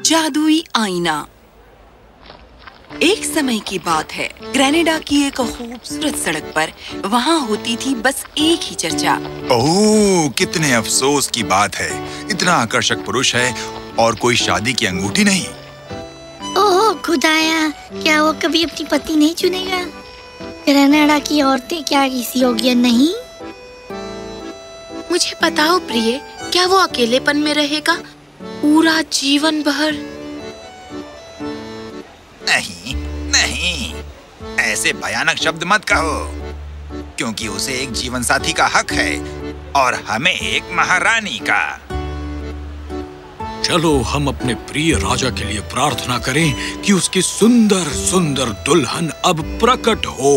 जादुई आईना। एक समय की बात है, ग्रेनेडा की एक खूबसूरत सड़क पर वहाँ होती थी बस एक ही चर्चा। ओह, कितने अफसोस की बात है, इतना आकर्षक पुरुष है और कोई शादी की अंगूठी नहीं। ओह खुदाया, क्या वो कभी अपनी पत्नी नहीं चुनेगा? ग्रेनेडा की औरतें क्या किसी योग्य नहीं? मुझे बताओ प्रिय, क्या वो अकेलेपन में रहेगा पूरा जीवन भर? नहीं नहीं, ऐसे भयानक शब्द मत कहो, क्योंकि उसे एक जीवन साथी का हक है और हमें एक महारानी का। चलो हम अपने प्रिय राजा के लिए प्रार्थना करें कि उसकी सुंदर सुंदर दुल्हन अब प्रकट हो।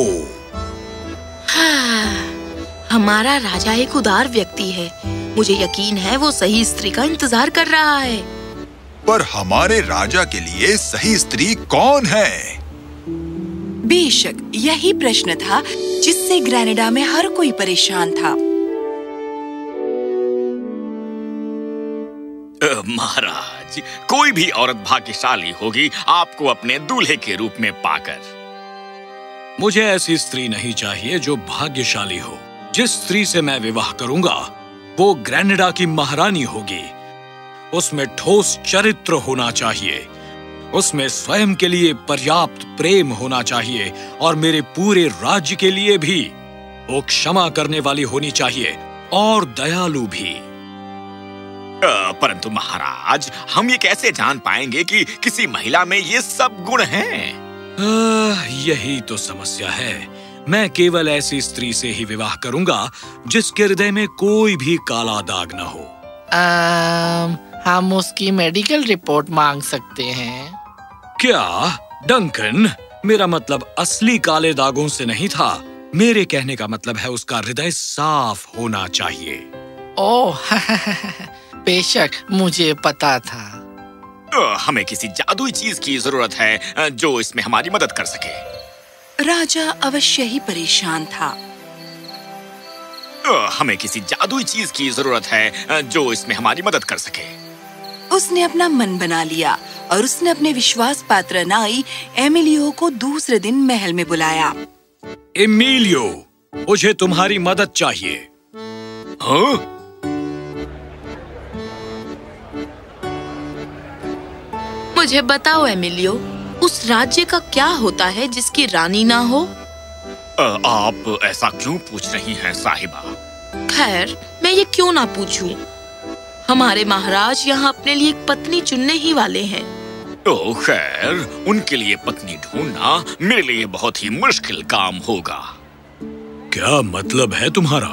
हाँ, हमारा राजा एक उदार व्यक्ति है। मुझे यकीन है वो सही स्त्री का इंतजार कर रहा है। पर हमारे राजा के लिए सही स्त्री कौन है? बेशक यही प्रश्न था जिससे ग्रेनेडा में हर कोई परेशान था। महाराज, कोई भी औरत भाग्यशाली होगी आपको अपने दूल्हे के रूप में पाकर। मुझे ऐसी स्त्री नहीं चाहिए जो भाग्यशाली हो। जिस स्त्री से मैं विवाह करूंगा वो ग्रेनेडा की महारानी होगी। उसमें ठोस चरित्र होना चाहिए, उसमें स्वयं के लिए पर्याप्त प्रेम होना चाहिए और मेरे पूरे राज्य के लिए भी। वो क्षमा करने वाली होनी चाहिए और दयालु भी। परंतु महाराज, हम ये कैसे जान पाएंगे कि किसी महिला में ये सब गुण हैं? यही तो समस्या है। मैं केवल ऐसी स्त्री से ही विवाह करूंगा जिसके हृदय में कोई भी काला दाग न हो। हम उसकी मेडिकल रिपोर्ट मांग सकते हैं। क्या डंकन? मेरा मतलब असली काले दागों से नहीं था। मेरे कहने का मतलब है उसका हृदय साफ होना चाहिए। ओह बेशक, मुझे पता था। हमें किसी जादुई चीज की जरूरत है जो इसमें हमारी मदद कर सके। राजा अवश्य ही परेशान था। हमें किसी जादुई चीज की जरूरत है जो इसमें हमारी मदद कर सके। उसने अपना मन बना लिया और उसने अपने विश्वास पात्र नाई एमिलियो को दूसरे दिन महल में बुलाया। एमिलियो, मुझे तुम्हारी मदद चाहिए। हाँ? मुझे बताओ एमिलियो, उस राज्य का क्या होता है जिसकी रानी ना हो? आप ऐसा क्यों पूछ रही हैं साहिबा? खैर, मैं ये क्यों ना पूछूं? हमारे महाराज यहाँ अपने लिए एक पत्नी चुनने ही वाले हैं। ओह खैर, उनके लिए पत्नी ढूंढना मेरे लिए बहुत ही मुश्किल काम होगा। क्या मतलब है तुम्हारा?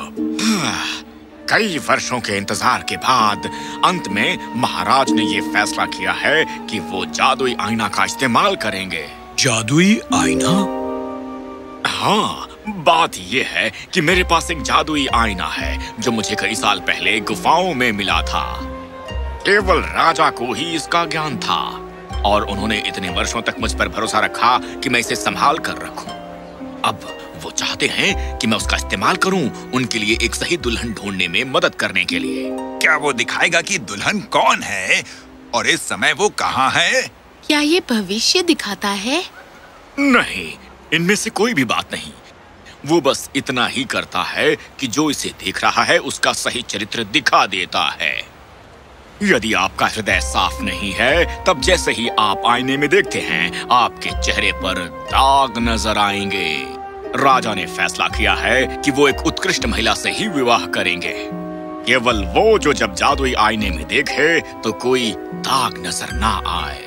कई वर्षों के इंतजार के बाद अंत में महाराज ने ये फैसला किया है कि वो जादुई आईना का इस्तेमाल करेंगे। जादुई आईना? हाँ, बात ये है कि मेरे पास एक जादुई आईना है जो मुझे कई साल पहले गुफाओं में मिला था। केवल राजा को ही इसका ज्ञान था और उन्होंने इतने वर्षों तक मुझ पर भरोसा रखा कि मैं इसे संभाल कर रखूं। अब वो चाहते हैं कि मैं उसका इस्तेमाल करूं उनके लिए एक सही दुल्हन ढूंढने में मदद करने के लिए। क्या वो दिखाएगा कि दुल्हन कौन है और इस समय वो कहाँ है? क्या ये भविष्य दिखाता है? नहीं, इनमें से कोई भी बात नहीं। वो बस इतना ही करता है कि जो इसे देख रहा है उसका सही चरित्र दिखा देता है। यदि आपका हृदय साफ नहीं है, तब जैसे ही आप आईने में देखते हैं आपके चेहरे पर दाग नजर आएंगे। राजा ने फैसला किया है कि वो एक उत्कृष्ट महिला से ही विवाह करेंगे। केवल वो जो जब जादुई आईने में देखे तो कोई दाग नजर ना आए।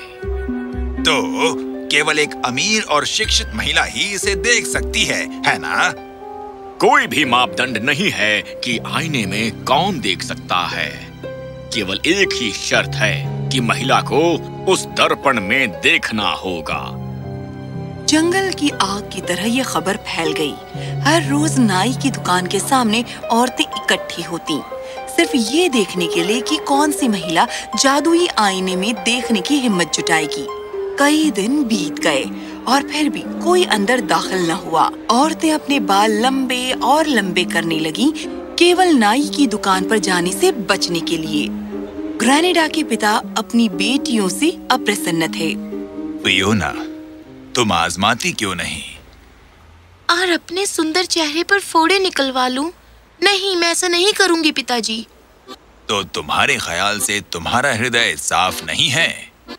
तो केवल एक अमीर और शिक्षित महिला ही इसे देख सकती है ना? कोई भी मापदंड नहीं है कि आईने में कौन देख सकता है। केवल एक ही शर्त है कि महिला को उस दर्पण में देखना होगा। जंगल की आग की तरह ये खबर फैल गई। हर रोज नाई की दुकान के सामने औरतें इकट्ठी होती, सिर्फ ये देखने के लिए कि कौन सी महिला जादुई आईने में देखने की हिम्मत जुटाएगी। कई दिन बीत गए और फिर भी कोई अंदर दाखिल न हुआ। औरतें अपने बाल लंबे और लंबे करने लगीं, केवल नाई की दुकान पर जाने से बचने के लिए। ग्रेनेडा के पिता अपनी बेटियों से अप्रसन्न थे। फियोना, तुम आजमाती क्यों नहीं? और अपने सुंदर चेहरे पर फोड़े निकलवा लूं? नहीं, मैं ऐसा नहीं करूंगी पिताजी। तो तुम्हारे ख्याल से तुम्हारा हृदय साफ नहीं है?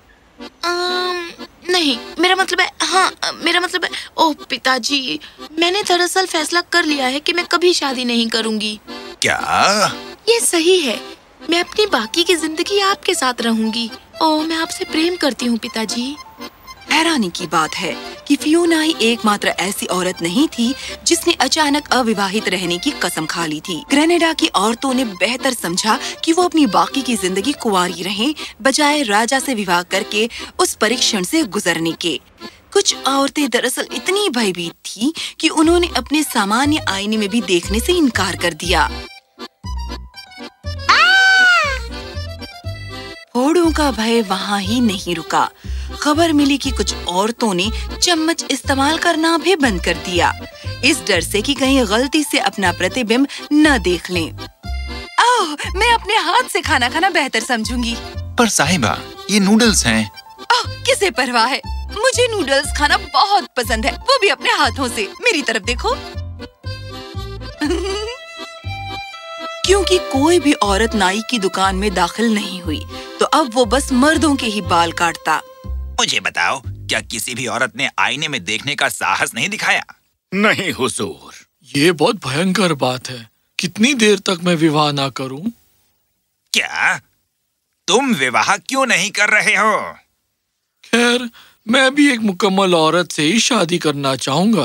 नहीं, मेरा मतलब है, हाँ मेरा मतलब है, ओह पिताजी, मैंने दरअसल फैसला कर लिया है कि मैं कभी शादी नहीं करूंगी। क्या? ये सही है, मैं अपनी बाकी की जिंदगी आपके साथ रहूंगी। ओह, मैं आपसे प्रेम करती हूँ पिताजी। हैरानी की बात है कि फियोना ही एकमात्र ऐसी औरत नहीं थी जिसने अचानक अविवाहित रहने की कसम खा ली थी। ग्रेनेडा की औरतों ने बेहतर समझा कि वो अपनी बाकी की जिंदगी कुंवारी रहें, बजाय राजा से विवाह करके उस परीक्षण से गुजरने के। कुछ औरतें दरअसल इतनी भयभीत थी कि उन्होंने अपने सामान्य आईने में भी देखने से इनकार कर दिया। फोड़ों का भय वहाँ ही नहीं रुका। खबर मिली कि कुछ औरतों ने चम्मच इस्तेमाल करना भी बंद कर दिया, इस डर से कि कहीं गलती से अपना प्रतिबिंब न देख लें। ओह, मैं अपने हाथ से खाना खाना बेहतर समझूंगी। पर साहिबा, ये नूडल्स हैं। ओह, किसे परवाह है, मुझे नूडल्स खाना बहुत पसंद है, वो भी अपने हाथों से। मेरी तरफ देखो। क्योंकि कोई भी औरत नाई की दुकान में दाखिल नहीं हुई, तो अब वो बस मर्दों के ही बाल काटता। मुझे बताओ, क्या किसी भी औरत ने आईने में देखने का साहस नहीं दिखाया? नहीं हुजूर। ये बहुत भयंकर बात है। कितनी देर तक मैं विवाह ना करूं? क्या तुम विवाह क्यों नहीं कर रहे हो? खैर, मैं भी एक मुकम्मल औरत से ही शादी करना चाहूंगा।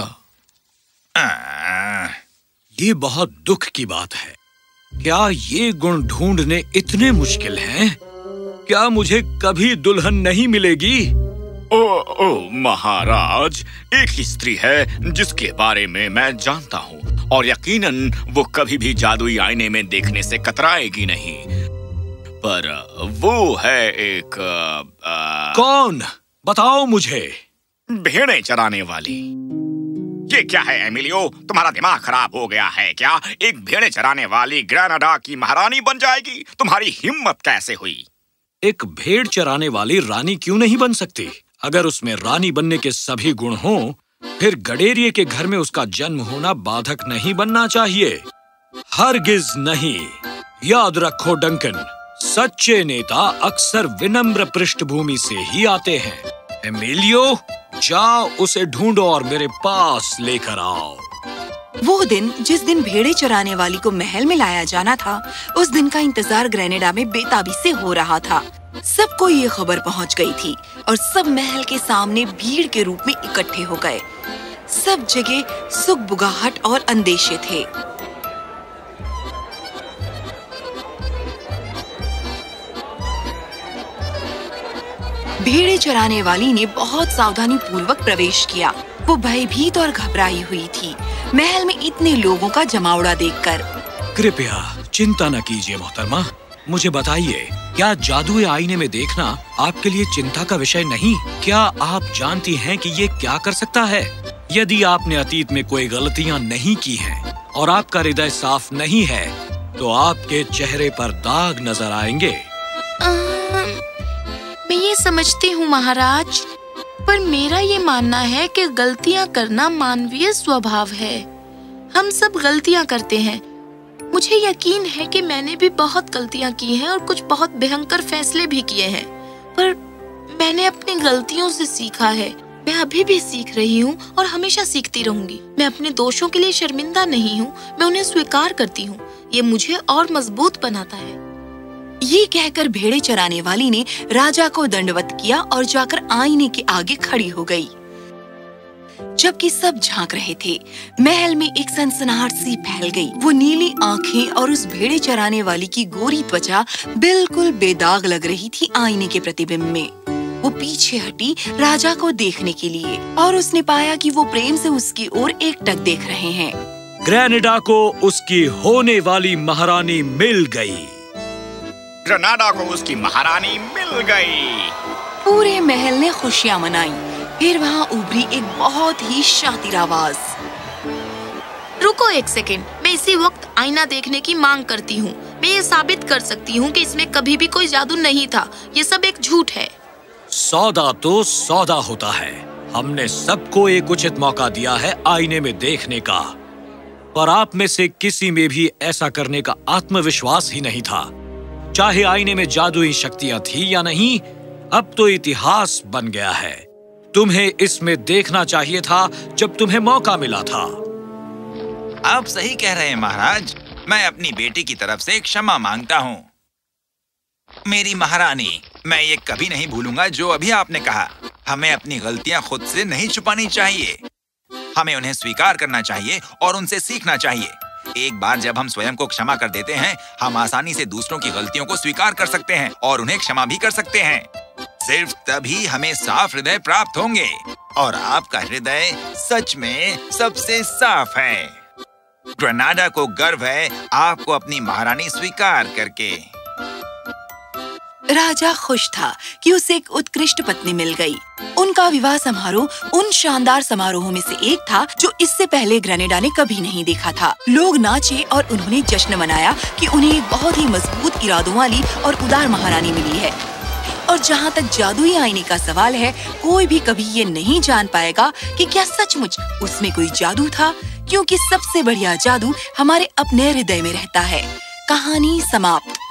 ये बहुत दुख की बात है। क्या ये गुण ढूंढने इतने मुश्किल हैं? क्या मुझे कभी दुल्हन नहीं मिलेगी? ओ महाराज, एक ही स्त्री है जिसके बारे में मैं जानता हूँ, और यकीनन वो कभी भी जादुई आईने में देखने से कतराएगी नहीं। पर वो है एक कौन? बताओ मुझे। भेड़ें चराने वाली। ये क्या है एमिलियो, तुम्हारा दिमाग खराब हो गया है क्या? एक भेड़ें चराने वाली ग्रेनेडा की महारानी बन जाएगी? तुम्हारी हिम्मत कैसे हुई? एक भेड़ चराने वाली रानी क्यों नहीं बन सकती? अगर उसमें रानी बनने के सभी गुण हों, फिर गडेरिये के घर में उसका जन्म होना बाधक नहीं बनना चाहिए। हरगिज नहीं। याद रखो डंकन, सच्चे नेता अक्सर विनम्र पृष्ठभूमि से ही आते हैं। एमिलियो, जाओ उसे ढूंढो और मेरे पास लेकर आओ। वो दिन जिस दिन भेड़े चराने वाली को महल में लाया जाना था, उस दिन का इंतजार ग्रेनेडा में बेताबी से हो रहा था। सबको ये खबर पहुंच गई थी और सब महल के सामने भीड़ के रूप में इकट्ठे हो गए। सब जगह सुगबुगाहट और अंदेशे थे। भेड़े चराने वाली ने बहुत सावधानी पूर्वक प्रवेश किया। वो भयभीत और घबराई हुई थी, महल में इतने लोगों का जमावड़ा देखकर। कृपया चिंता न कीजिए मोहतरमा, मुझे बताइए, क्या जादुई आईने में देखना आपके लिए चिंता का विषय नहीं? क्या आप जानती हैं कि ये क्या कर सकता है? यदि आपने अतीत में कोई गलतियां नहीं की हैं और आपका हृदय साफ नहीं है, तो आपके चेहरे पर दाग नजर आएंगे। मैं ये समझती हूँ महाराज, पर मेरा ये मानना है कि गलतियाँ करना मानवीय स्वभाव है। हम सब गलतियाँ करते हैं। मुझे यकीन है कि मैंने भी बहुत गलतियाँ की हैं और कुछ बहुत भयंकर फैसले भी किए हैं, पर मैंने अपनी गलतियों से सीखा है। मैं अभी भी सीख रही हूँ और हमेशा सीखती रहूंगी। मैं अपने दोषों के लिए शर्मिंदा नहीं हूँ, मैं उन्हें स्वीकार करती हूँ। ये मुझे और मजबूत बनाता है। ये कहकर भेड़े चराने वाली ने राजा को दंडवत किया और जाकर आईने के आगे खड़ी हो गई। जबकि सब झांक रहे थे, महल में एक सनसनाहट सी फैल गई। वो नीली आंखें और उस भेड़े चराने वाली की गोरी त्वचा बिल्कुल बेदाग लग रही थी आईने के प्रतिबिंब में। वो पीछे हटी राजा को देखने के लिए और उसने पाया कि वो प्रेम से उसकी ओर एकटक देख रहे हैं। ग्रेनेडा को उसकी होने वाली महारानी मिल गई। ग्रेनेडा को उसकी महारानी मिल गई। पूरे महल ने खुशियां मनाई। फिर वहाँ उभरी एक बहुत ही शातिर आवाज। रुको एक सेकेंड, मैं इसी वक्त आईना देखने की मांग करती हूँ। मैं ये साबित कर सकती हूँ कि इसमें कभी भी कोई जादू नहीं था। ये सब एक झूठ है। सौदा तो सौदा होता है। हमने सबको एक उचित मौका दिया है आईने में देखने का, पर आप में से किसी में भी ऐसा करने का आत्मविश्वास ही नहीं था। चाहे आईने में जादुई शक्तियां थी या नहीं, अब तो इतिहास बन गया है। तुम्हें इसमें देखना चाहिए था जब तुम्हें मौका मिला था। आप सही कह रहे हैं महाराज। मैं अपनी बेटी की तरफ से क्षमा मांगता हूँ। मेरी महारानी, मैं ये कभी नहीं भूलूंगा जो अभी आपने कहा। हमें अपनी गलतियां खुद से नहीं छुपानी चाहिए। हमें उन्हें स्वीकार करना चाहिए और उनसे सीखना चाहिए। एक बार जब हम स्वयं को क्षमा कर देते हैं, हम आसानी से दूसरों की गलतियों को स्वीकार कर सकते हैं और उन्हें क्षमा भी कर सकते हैं। सिर्फ तभी हमें साफ हृदय प्राप्त होंगे, और आपका हृदय सच में सबसे साफ है। ग्रेनाडा को गर्व है आपको अपनी महारानी स्वीकार करके। राजा खुश था कि उसे एक उत्कृष्ट पत्नी मिल गई। उनका विवाह समारोह उन शानदार समारोहों में से एक था जो इससे पहले ग्रेनेडा ने कभी नहीं देखा था। लोग नाचे और उन्होंने जश्न मनाया कि उन्हें एक बहुत ही मजबूत इरादों वाली और उदार महारानी मिली है। और जहाँ तक जादुई आईने का सवाल है, कोई भी कभी ये नहीं जान पाएगा कि क्या सचमुच उसमें कोई जादू था, क्योंकि सबसे बढ़िया जादू हमारे अपने हृदय में रहता है। कहानी समाप्त।